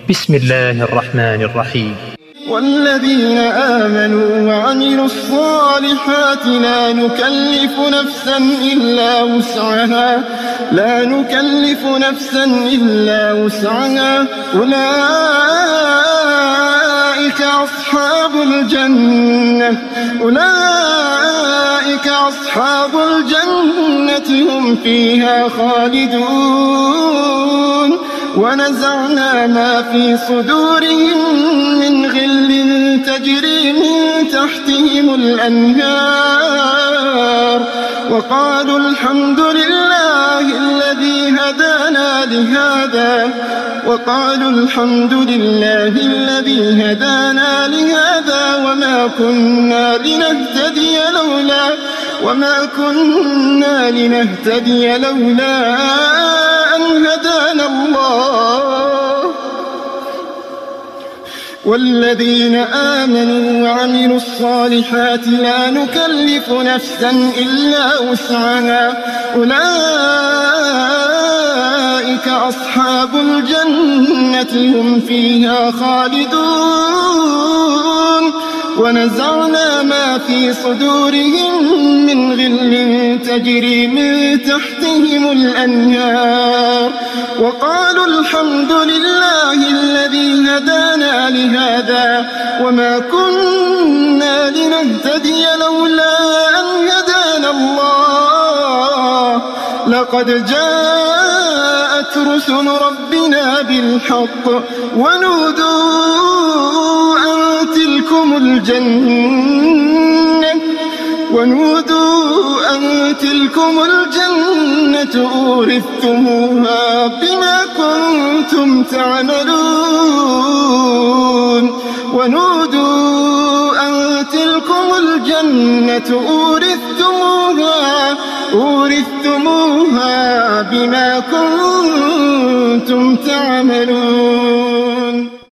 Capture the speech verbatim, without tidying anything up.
بسم الله الرحمن الرحيم. والذين آمنوا وعملوا الصالحات لا نكلف نفسا إلا وسعها لا نكلف نفسا إلا وسعها أولئك أصحاب الجنة أولئك أصحاب الجنة هم فيها خالدون. ونزعنا ما في صدورهم من غل تجري من تحتهم الأنهار وقالوا الحمد لله الذي هدانا لهذا وقالوا الحمد لله الذي هدانا لهذا وما كنا لنهتدي لولا وما كنا لنهتدي لولا أن هدانا الله. والذين آمنوا وعملوا الصالحات لا نكلف نفسا إلا وسعها أولئك أصحاب الجنة هم فيها خالدون. ونزعنا ما في صدورهم من غل تجري من تحتهم الأنهار وقالوا الحمد لله الذي هدانا لهذا وما كنا لنهتدي لولا أن هدانا الله. لقد جاءت رسل ربنا بالحق ونودوا أن تلكم الجنة ونودوا أن تلكم الجنة أورثتموها بما كنتم تعملون ونودوا أن تلكم الجنة أورثتموها أورثتموها بما كنتم تعملون.